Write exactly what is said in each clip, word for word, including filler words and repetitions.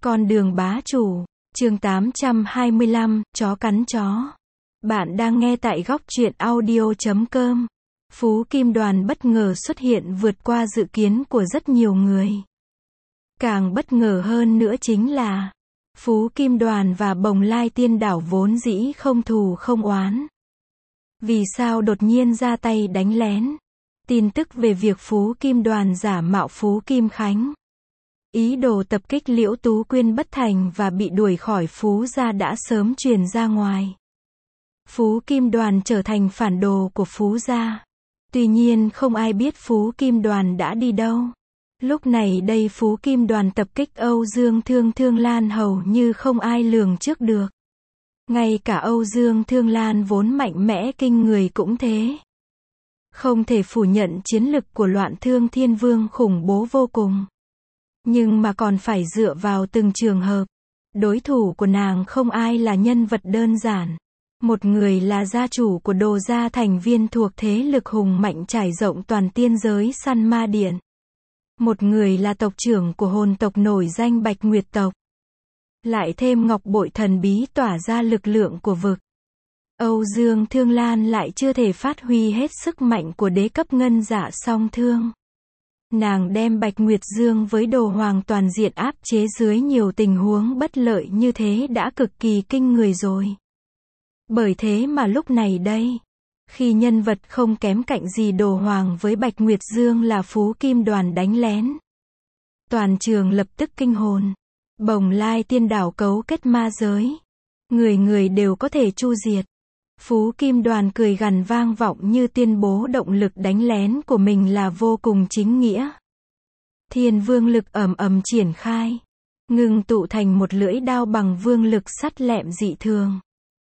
Con đường bá chủ, chương tám trăm hai mươi lăm, chó cắn chó. Bạn đang nghe tại góc truyện audio chấm com. Phú Kim Đoàn bất ngờ xuất hiện vượt qua dự kiến của rất nhiều người. Càng bất ngờ hơn nữa chính là, Phú Kim Đoàn và Bồng Lai Tiên Đảo vốn dĩ không thù không oán. Vì sao đột nhiên ra tay đánh lén? Tin tức về việc Phú Kim Đoàn giả mạo Phú Kim Khánh, ý đồ tập kích Liễu Tú Quyên bất thành và bị đuổi khỏi Phú gia đã sớm truyền ra ngoài. Phú Kim Đoàn trở thành phản đồ của Phú gia. Tuy nhiên không ai biết Phú Kim Đoàn đã đi đâu. Lúc này đây Phú Kim Đoàn tập kích Âu Dương Thương Thương Lan hầu như không ai lường trước được. Ngay cả Âu Dương Thương Lan vốn mạnh mẽ kinh người cũng thế. Không thể phủ nhận chiến lực của Loạn Thương Thiên Vương khủng bố vô cùng. Nhưng mà còn phải dựa vào từng trường hợp. Đối thủ của nàng không ai là nhân vật đơn giản. Một người là gia chủ của Đồ gia thành viên thuộc thế lực hùng mạnh trải rộng toàn tiên giới Săn Ma Điện. Một người là tộc trưởng của hồn tộc nổi danh Bạch Nguyệt tộc. Lại thêm ngọc bội thần bí tỏa ra lực lượng của vực. Âu Dương Thương Lan lại chưa thể phát huy hết sức mạnh của đế cấp ngân dạ song thương. Nàng đem Bạch Nguyệt Dương với Đồ Hoàng toàn diện áp chế dưới nhiều tình huống bất lợi như thế đã cực kỳ kinh người rồi. Bởi thế mà lúc này đây, khi nhân vật không kém cạnh gì Đồ Hoàng với Bạch Nguyệt Dương là Phú Kim Đoàn đánh lén, toàn trường lập tức kinh hồn. Bồng Lai Tiên Đảo cấu kết ma giới, người người đều có thể chu diệt. Phú Kim Đoàn cười gằn vang vọng như tuyên bố động lực đánh lén của mình là vô cùng chính nghĩa. Thiên vương lực ầm ầm triển khai, ngưng tụ thành một lưỡi đao bằng vương lực sắt lẹm dị thường.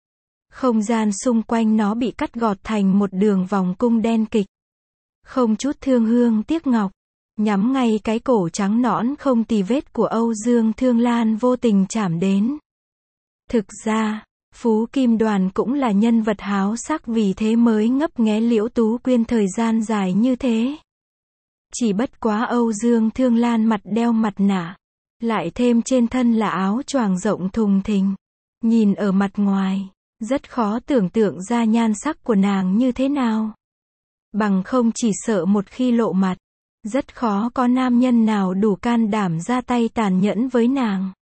Không gian xung quanh nó bị cắt gọt thành một đường vòng cung đen kịch. Không chút thương hương tiếc ngọc, nhắm ngay cái cổ trắng nõn không tì vết của Âu Dương Thương Lan vô tình chạm đến. Thực ra, Phú Kim Đoàn cũng là nhân vật háo sắc vì thế mới ngấp nghé Liễu Tú Quyên thời gian dài như thế. Chỉ bất quá Âu Dương Thương Lan mặt đeo mặt nạ, lại thêm trên thân là áo choàng rộng thùng thình. Nhìn ở mặt ngoài, rất khó tưởng tượng ra nhan sắc của nàng như thế nào. Bằng không chỉ sợ một khi lộ mặt, rất khó có nam nhân nào đủ can đảm ra tay tàn nhẫn với nàng.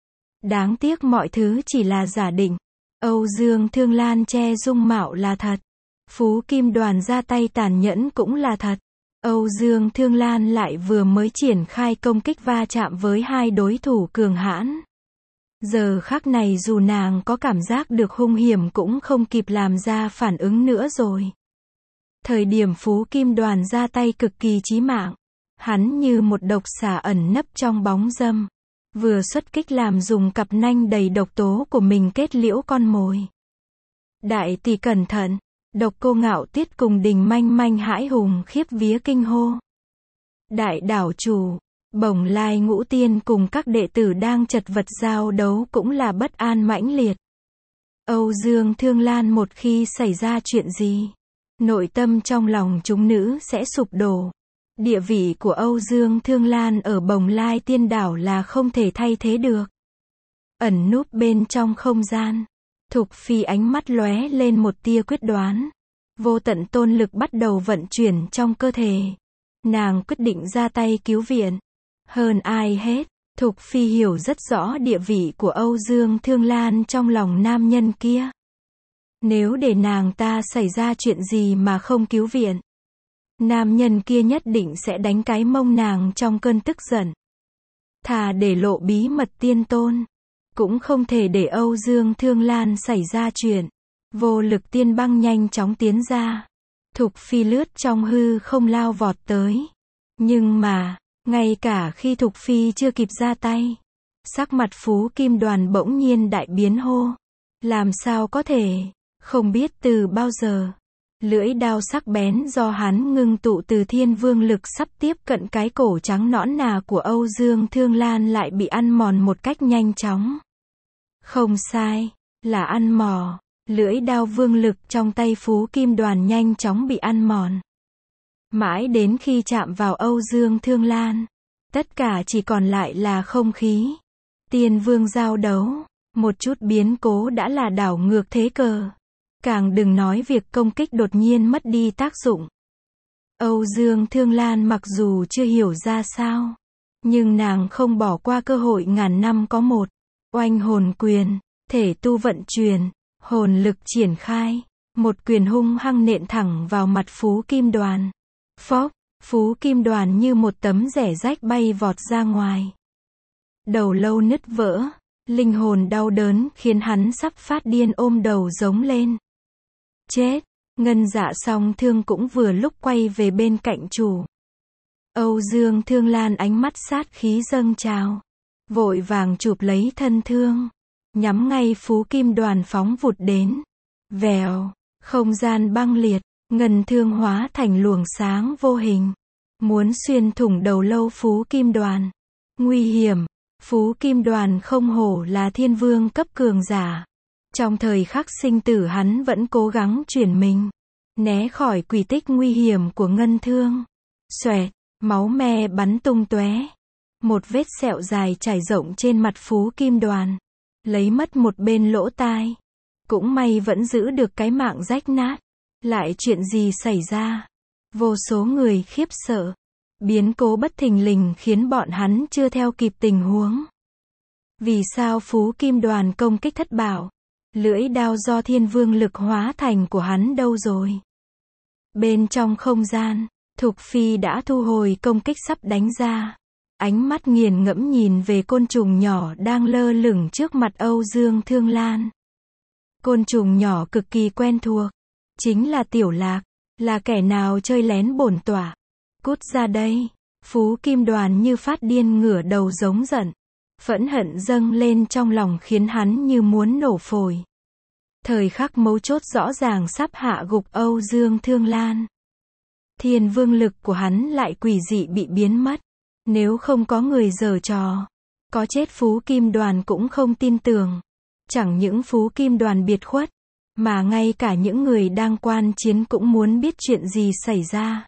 Đáng tiếc mọi thứ chỉ là giả định. Âu Dương Thương Lan che dung mạo là thật. Phú Kim Đoàn ra tay tàn nhẫn cũng là thật. Âu Dương Thương Lan lại vừa mới triển khai công kích va chạm với hai đối thủ cường hãn. Giờ khắc này dù nàng có cảm giác được hung hiểm cũng không kịp làm ra phản ứng nữa rồi. Thời điểm Phú Kim Đoàn ra tay cực kỳ chí mạng. Hắn như một độc xà ẩn nấp trong bóng râm. Vừa xuất kích làm dùng cặp nanh đầy độc tố của mình kết liễu con mồi. Đại tỷ cẩn thận, Độc Cô Ngạo Tuyết cùng Đình Manh Manh hãi hùng khiếp vía kinh hô. Đại đảo chủ, Bồng Lai Ngũ Tiên cùng các đệ tử đang chật vật giao đấu cũng là bất an mãnh liệt. Âu Dương Thương Lan một khi xảy ra chuyện gì, nội tâm trong lòng chúng nữ sẽ sụp đổ. Địa vị của Âu Dương Thương Lan ở Bồng Lai Tiên Đảo là không thể thay thế được. Ẩn núp bên trong không gian, Thục Phi ánh mắt lóe lên một tia quyết đoán. Vô tận tôn lực bắt đầu vận chuyển trong cơ thể. Nàng quyết định ra tay cứu viện. Hơn ai hết, Thục Phi hiểu rất rõ địa vị của Âu Dương Thương Lan trong lòng nam nhân kia. Nếu để nàng ta xảy ra chuyện gì mà không cứu viện, nam nhân kia nhất định sẽ đánh cái mông nàng trong cơn tức giận. Thà để lộ bí mật tiên tôn, cũng không thể để Âu Dương Thương Lan xảy ra chuyện. Vô lực tiên băng nhanh chóng tiến ra. Thục Phi lướt trong hư không lao vọt tới. Nhưng mà, ngay cả khi Thục Phi chưa kịp ra tay, sắc mặt Phú Kim Đoàn bỗng nhiên đại biến hô. Làm sao có thể, không biết từ bao giờ. Lưỡi đao sắc bén do hắn ngưng tụ từ thiên vương lực sắp tiếp cận cái cổ trắng nõn nà của Âu Dương Thương Lan lại bị ăn mòn một cách nhanh chóng. Không sai, là ăn mòn. Lưỡi đao vương lực trong tay Phú Kim Đoàn nhanh chóng bị ăn mòn. Mãi đến khi chạm vào Âu Dương Thương Lan, tất cả chỉ còn lại là không khí. Tiên vương giao đấu, một chút biến cố đã là đảo ngược thế cờ. Càng đừng nói việc công kích đột nhiên mất đi tác dụng. Âu Dương Thương Lan mặc dù chưa hiểu ra sao, nhưng nàng không bỏ qua cơ hội ngàn năm có một. Oanh hồn quyền, thể tu vận chuyển, hồn lực triển khai, một quyền hung hăng nện thẳng vào mặt Phú Kim Đoàn. Phốc, Phú Kim Đoàn như một tấm rẻ rách bay vọt ra ngoài. Đầu lâu nứt vỡ, linh hồn đau đớn khiến hắn sắp phát điên ôm đầu giống lên. Chết, Ngân Dạ Song Thương cũng vừa lúc quay về bên cạnh chủ. Âu Dương Thương Lan ánh mắt sát khí dâng trào, vội vàng chụp lấy thân thương, nhắm ngay Phú Kim Đoàn phóng vụt đến. Vèo, không gian băng liệt, ngân thương hóa thành luồng sáng vô hình, muốn xuyên thủng đầu lâu Phú Kim Đoàn. Nguy hiểm, Phú Kim Đoàn không hổ là thiên vương cấp cường giả. Trong thời khắc sinh tử hắn vẫn cố gắng chuyển mình, né khỏi quỷ tích nguy hiểm của ngân thương. Xoẹt, máu me bắn tung tóe. Một vết sẹo dài trải rộng trên mặt Phú Kim Đoàn, lấy mất một bên lỗ tai. Cũng may vẫn giữ được cái mạng rách nát. Lại chuyện gì xảy ra? Vô số người khiếp sợ. Biến cố bất thình lình khiến bọn hắn chưa theo kịp tình huống. Vì sao Phú Kim Đoàn công kích thất bại? Lưỡi đao do thiên vương lực hóa thành của hắn đâu rồi? Bên trong không gian, Thục Phi đã thu hồi công kích sắp đánh ra. Ánh mắt nghiền ngẫm nhìn về côn trùng nhỏ đang lơ lửng trước mặt Âu Dương Thương Lan. Côn trùng nhỏ cực kỳ quen thuộc. Chính là Tiểu Lạc. Là kẻ nào chơi lén bổn tọa? Cút ra đây. Phú Kim Đoàn như phát điên ngửa đầu giống giận. Phẫn hận dâng lên trong lòng khiến hắn như muốn nổ phổi. Thời khắc mấu chốt rõ ràng sắp hạ gục Âu Dương Thương Lan. Thiên vương lực của hắn lại quỷ dị bị biến mất. Nếu không có người giở trò, có chết Phú Kim Đoàn cũng không tin tưởng. Chẳng những Phú Kim Đoàn biệt khuất, mà ngay cả những người đang quan chiến cũng muốn biết chuyện gì xảy ra.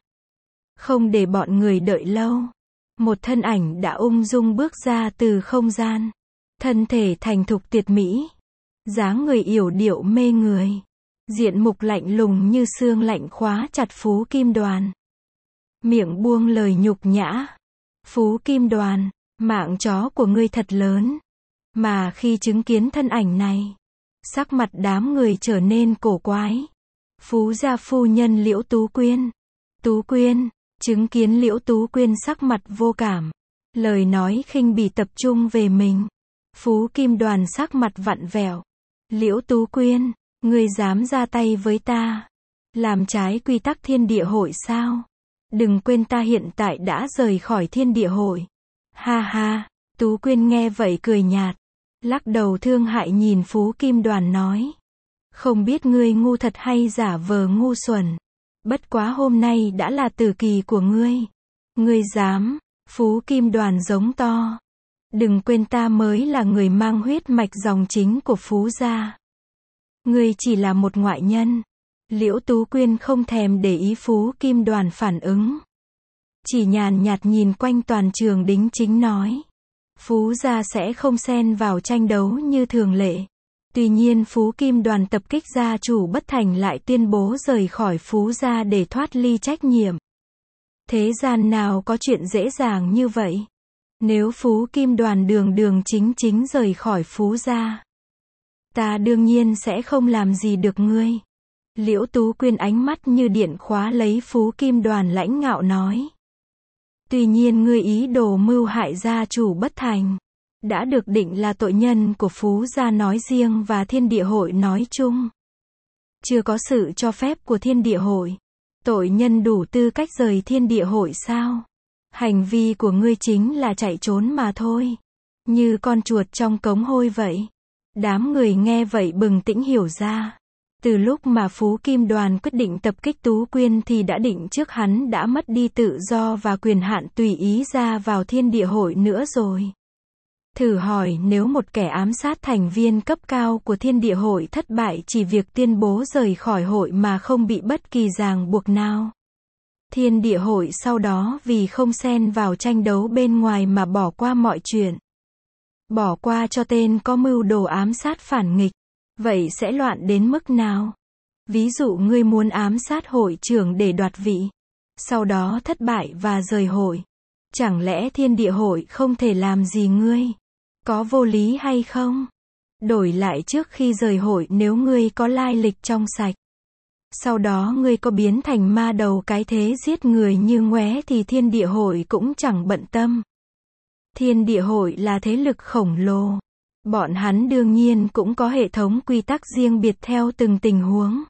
Không để bọn người đợi lâu, một thân ảnh đã ung dung bước ra từ không gian. Thân thể thành thục tuyệt mỹ, dáng người yểu điệu mê người, diện mục lạnh lùng như xương lạnh khóa chặt Phú Kim Đoàn. Miệng buông lời nhục nhã. Phú Kim Đoàn, mạng chó của ngươi thật lớn. Mà khi chứng kiến thân ảnh này, sắc mặt đám người trở nên cổ quái. Phú gia phu nhân Liễu Tú Quyên. Tú Quyên, chứng kiến Liễu Tú Quyên sắc mặt vô cảm. Lời nói khinh bỉ tập trung về mình. Phú Kim Đoàn sắc mặt vặn vẹo. Liễu Tú Quyên, ngươi dám ra tay với ta? Làm trái quy tắc thiên địa hội sao? Đừng quên ta hiện tại đã rời khỏi thiên địa hội. Ha ha, Tú Quyên nghe vậy cười nhạt. Lắc đầu thương hại nhìn Phú Kim Đoàn nói. Không biết ngươi ngu thật hay giả vờ ngu xuẩn. Bất quá hôm nay đã là tử kỳ của ngươi. Ngươi dám, Phú Kim Đoàn giống to. Đừng quên ta mới là người mang huyết mạch dòng chính của Phú gia. Ngươi chỉ là một ngoại nhân. Liễu Tú Quyên không thèm để ý Phú Kim Đoàn phản ứng. Chỉ nhàn nhạt nhìn quanh toàn trường đính chính nói. Phú gia sẽ không xen vào tranh đấu như thường lệ. Tuy nhiên Phú Kim Đoàn tập kích gia chủ bất thành lại tuyên bố rời khỏi Phú gia để thoát ly trách nhiệm. Thế gian nào có chuyện dễ dàng như vậy? Nếu Phú Kim Đoàn đường đường chính chính rời khỏi Phú gia, ta đương nhiên sẽ không làm gì được ngươi. Liễu Tú Quyên ánh mắt như điện khóa lấy Phú Kim Đoàn lãnh ngạo nói. Tuy nhiên ngươi ý đồ mưu hại gia chủ bất thành, đã được định là tội nhân của Phú gia nói riêng và thiên địa hội nói chung. Chưa có sự cho phép của thiên địa hội, tội nhân đủ tư cách rời thiên địa hội sao? Hành vi của ngươi chính là chạy trốn mà thôi. Như con chuột trong cống hôi vậy. Đám người nghe vậy bừng tỉnh hiểu ra. Từ lúc mà Phú Kim Đoàn quyết định tập kích Tú Quyên thì đã định trước hắn đã mất đi tự do và quyền hạn tùy ý ra vào thiên địa hội nữa rồi. Thử hỏi nếu một kẻ ám sát thành viên cấp cao của thiên địa hội thất bại chỉ việc tuyên bố rời khỏi hội mà không bị bất kỳ ràng buộc nào. Thiên địa hội sau đó vì không xen vào tranh đấu bên ngoài mà bỏ qua mọi chuyện. bỏ qua cho tên có mưu đồ ám sát phản nghịch. Vậy sẽ loạn đến mức nào? Ví dụ ngươi muốn ám sát hội trưởng để đoạt vị, sau đó thất bại và rời hội. Chẳng lẽ thiên địa hội không thể làm gì ngươi? Có vô lý hay không? Đổi lại trước khi rời hội, nếu ngươi có lai lịch trong sạch, sau đó ngươi có biến thành ma đầu cái thế giết người như ngoé thì thiên địa hội cũng chẳng bận tâm. Thiên địa hội là thế lực khổng lồ. Bọn hắn đương nhiên cũng có hệ thống quy tắc riêng biệt theo từng tình huống.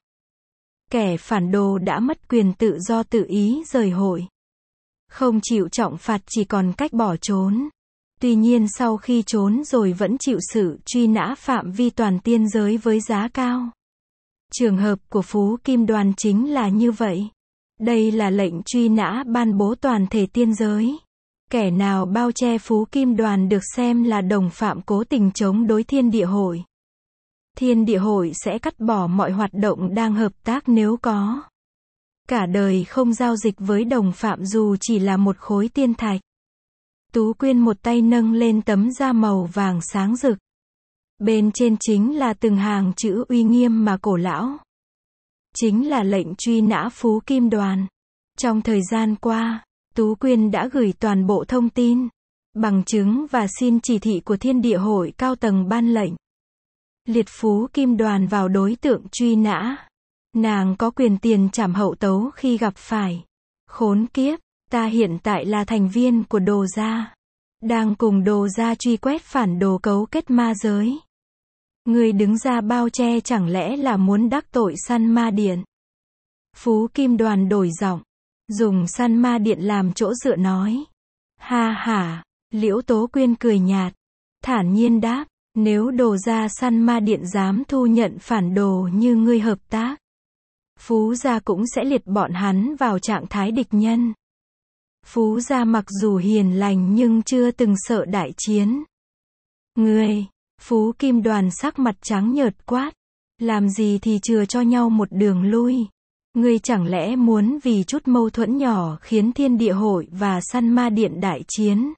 Kẻ phản đồ đã mất quyền tự do tự ý rời hội, không chịu trọng phạt chỉ còn cách bỏ trốn. Tuy nhiên sau khi trốn rồi vẫn chịu sự truy nã phạm vi toàn tiên giới với giá cao. Trường hợp của Phú Kim Đoàn chính là như vậy. Đây là lệnh truy nã ban bố toàn thể tiên giới. Kẻ nào bao che Phú Kim Đoàn được xem là đồng phạm cố tình chống đối thiên địa hội. Thiên địa hội sẽ cắt bỏ mọi hoạt động đang hợp tác nếu có. Cả đời không giao dịch với đồng phạm dù chỉ là một khối tiên thạch. Tú Quyên một tay nâng lên tấm da màu vàng sáng rực. Bên trên chính là từng hàng chữ uy nghiêm mà cổ lão. Chính là lệnh truy nã Phú Kim Đoàn. Trong thời gian qua, Tú Quyên đã gửi toàn bộ thông tin, bằng chứng và xin chỉ thị của thiên địa hội cao tầng ban lệnh. Liệt Phú Kim Đoàn vào đối tượng truy nã. Nàng có quyền tiền trảm hậu tấu khi gặp phải. Khốn kiếp, ta hiện tại là thành viên của Đồ Gia. Đang cùng Đồ Gia truy quét phản đồ cấu kết ma giới. Người đứng ra bao che chẳng lẽ là muốn đắc tội Săn Ma Điện? Phú Kim Đoàn đổi giọng, dùng Săn Ma Điện làm chỗ dựa nói. Ha ha, Liễu Tố Quyên cười nhạt, thản nhiên đáp, nếu Đồ Gia Săn Ma Điện dám thu nhận phản đồ như ngươi hợp tác, Phú Gia cũng sẽ liệt bọn hắn vào trạng thái địch nhân. Phú Gia mặc dù hiền lành nhưng chưa từng sợ đại chiến. Ngươi, Phú Kim Đoàn sắc mặt trắng nhợt quát, làm gì thì chừa cho nhau một đường lui. Ngươi chẳng lẽ muốn vì chút mâu thuẫn nhỏ khiến thiên địa hội và Săn Ma Điện đại chiến?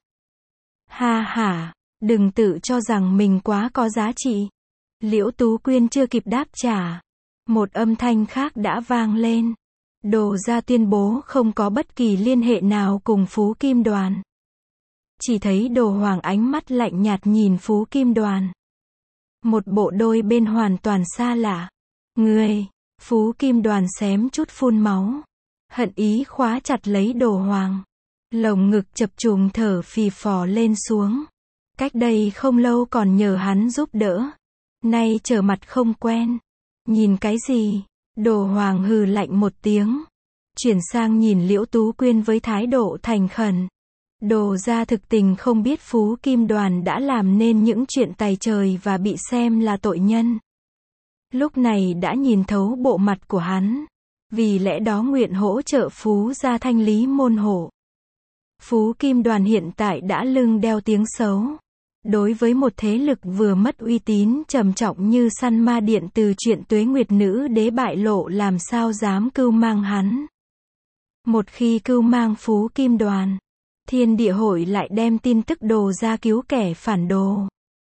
Ha ha, đừng tự cho rằng mình quá có giá trị. Liễu Tú Quyên chưa kịp đáp trả, một âm thanh khác đã vang lên. Đồ Gia tuyên bố không có bất kỳ liên hệ nào cùng Phú Kim Đoàn. Chỉ thấy Đồ Hoàng ánh mắt lạnh nhạt nhìn Phú Kim Đoàn. Một bộ đôi bên hoàn toàn xa lạ. Ngươi, Phú Kim Đoàn xém chút phun máu. Hận ý khóa chặt lấy Đồ Hoàng. Lồng ngực chập trùng thở phì phò lên xuống. Cách đây không lâu còn nhờ hắn giúp đỡ. Nay trở mặt không quen. Nhìn cái gì? Đồ Hoàng hừ lạnh một tiếng. Chuyển sang nhìn Liễu Tú Quyên với thái độ thành khẩn. Đồ Gia thực tình không biết Phú Kim Đoàn đã làm nên những chuyện tày trời và bị xem là tội nhân. Lúc này đã nhìn thấu bộ mặt của hắn. Vì lẽ đó nguyện hỗ trợ Phú Gia thanh lý môn hộ. Phú Kim Đoàn hiện tại đã lưng đeo tiếng xấu. Đối với một thế lực vừa mất uy tín trầm trọng như Săn Ma Điện từ chuyện Tuế Nguyệt Nữ Đế bại lộ làm sao dám cưu mang hắn. Một khi cưu mang Phú Kim Đoàn, thiên địa hội lại đem tin tức Đồ Gia cứu kẻ phản đồ.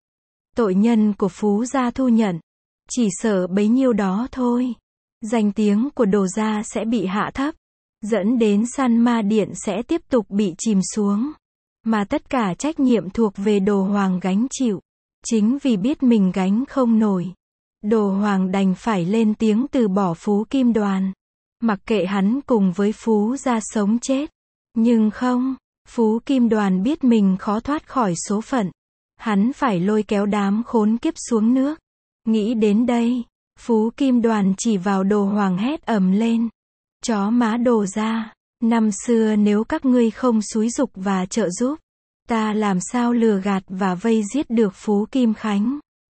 Tội nhân của Phú Gia thu nhận, chỉ sợ bấy nhiêu đó thôi. Danh tiếng của Đồ Gia sẽ bị hạ thấp, dẫn đến Săn Ma Điện sẽ tiếp tục bị chìm xuống. Mà tất cả trách nhiệm thuộc về Đồ Hoàng gánh chịu. Chính vì biết mình gánh không nổi, Đồ Hoàng đành phải lên tiếng từ bỏ Phú Kim Đoàn. Mặc kệ hắn cùng với Phú Gia sống chết. Nhưng không, Phú Kim Đoàn biết mình khó thoát khỏi số phận. Hắn phải lôi kéo đám khốn kiếp xuống nước. Nghĩ đến đây, Phú Kim Đoàn chỉ vào Đồ Hoàng hét ầm lên. Chó má Đồ Gia, năm xưa nếu các ngươi không xúi giục và trợ giúp, ta làm sao lừa gạt và vây giết được Phú Kim Khánh.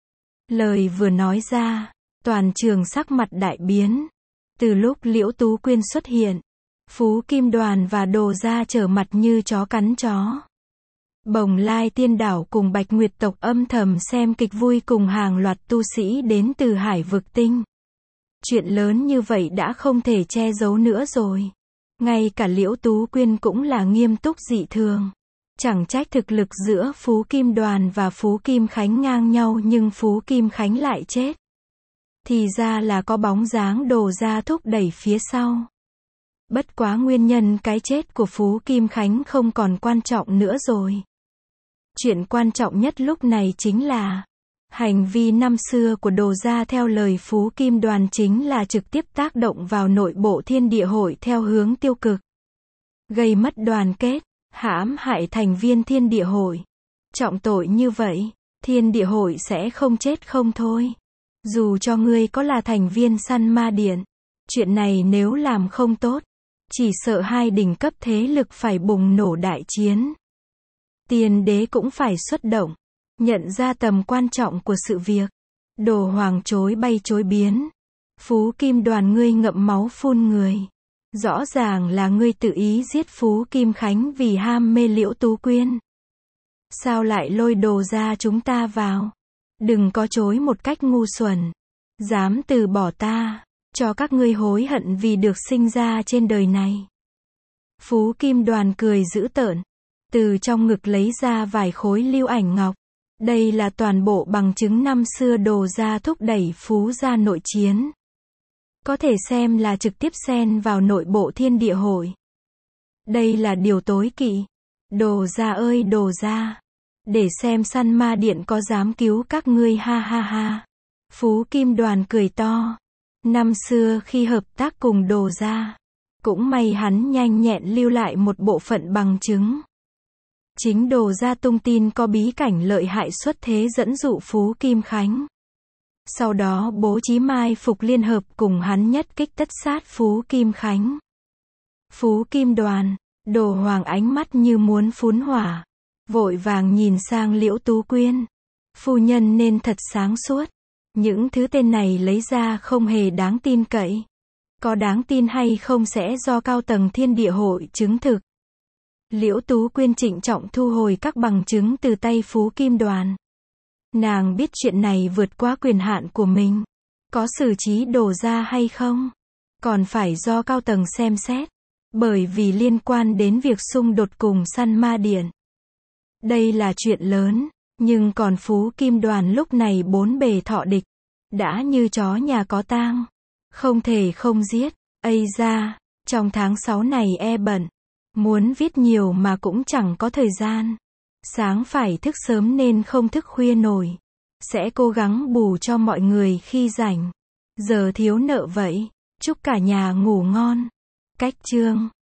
Lời vừa nói ra, toàn trường sắc mặt đại biến. Từ lúc Liễu Tú Quyên xuất hiện, Phú Kim Đoàn và Đồ Gia trở mặt như chó cắn chó. Bồng Lai Tiên Đảo cùng Bạch Nguyệt tộc âm thầm xem kịch vui cùng hàng loạt tu sĩ đến từ Hải Vực Tinh. Chuyện lớn như vậy đã không thể che giấu nữa rồi. Ngay cả Liễu Tú Quyên cũng là nghiêm túc dị thường. Chẳng trách thực lực giữa Phú Kim Đoàn và Phú Kim Khánh ngang nhau nhưng Phú Kim Khánh lại chết. Thì ra là có bóng dáng Đồ Gia thúc đẩy phía sau. Bất quá nguyên nhân cái chết của Phú Kim Khánh không còn quan trọng nữa rồi. Chuyện quan trọng nhất lúc này chính là hành vi năm xưa của Đồ Gia theo lời Phú Kim Đoàn chính là trực tiếp tác động vào nội bộ Thiên Địa Hội theo hướng tiêu cực. Gây mất đoàn kết, hãm hại thành viên Thiên Địa Hội. Trọng tội như vậy, Thiên Địa Hội sẽ không chết không thôi. Dù cho ngươi có là thành viên Săn Ma Điện, chuyện này nếu làm không tốt, chỉ sợ hai đỉnh cấp thế lực phải bùng nổ đại chiến. Tiên đế cũng phải xuất động, nhận ra tầm quan trọng của sự việc. Đồ Hoàng chối bay chối biến. Phú Kim Đoàn ngươi ngậm máu phun người. Rõ ràng là ngươi tự ý giết Phú Kim Khánh vì ham mê Liễu Tú Quyên. Sao lại lôi Đồ Gia chúng ta vào? Đừng có chối một cách ngu xuẩn. Dám từ bỏ ta, cho các ngươi hối hận vì được sinh ra trên đời này. Phú Kim Đoàn cười dữ tợn, từ trong ngực lấy ra vài khối lưu ảnh ngọc. Đây là toàn bộ bằng chứng năm xưa Đồ Gia thúc đẩy Phú gia nội chiến. Có thể xem là trực tiếp xen vào nội bộ Thiên Địa Hội. Đây là điều tối kỵ. Đồ Gia ơi Đồ Gia, để xem Săn Ma Điện có dám cứu các ngươi ha ha ha. Phú Kim Đoàn cười to. Năm xưa khi hợp tác cùng Đồ Gia, cũng may hắn nhanh nhẹn lưu lại một bộ phận bằng chứng. Chính Đồ Gia tung tin có bí cảnh lợi hại xuất thế dẫn dụ Phú Kim Khánh. Sau đó bố trí mai phục liên hợp cùng hắn nhất kích tất sát Phú Kim Khánh. Phú Kim Đoàn, Đồ Hoàng ánh mắt như muốn phun hỏa. Vội vàng nhìn sang Liễu Tú Quyên. Phu nhân nên thật sáng suốt. Những thứ tên này lấy ra không hề đáng tin cậy. Có đáng tin hay không sẽ do cao tầng Thiên Địa Hội chứng thực. Liễu Tú Quyên trịnh trọng thu hồi các bằng chứng từ tay Phú Kim Đoàn. Nàng biết chuyện này vượt qua quyền hạn của mình. Có xử trí Đồ Gia hay không? Còn phải do cao tầng xem xét. Bởi vì liên quan đến việc xung đột cùng Săn Ma Điện. Đây là chuyện lớn, nhưng còn Phú Kim Đoàn lúc này bốn bề thọ địch. Đã như chó nhà có tang. Không thể không giết. Ây da, trong tháng sáu này e bận. Muốn viết nhiều mà cũng chẳng có thời gian. Sáng phải thức sớm nên không thức khuya nổi. Sẽ cố gắng bù cho mọi người khi rảnh. Giờ thiếu nợ vậy. Chúc cả nhà ngủ ngon. Cách chương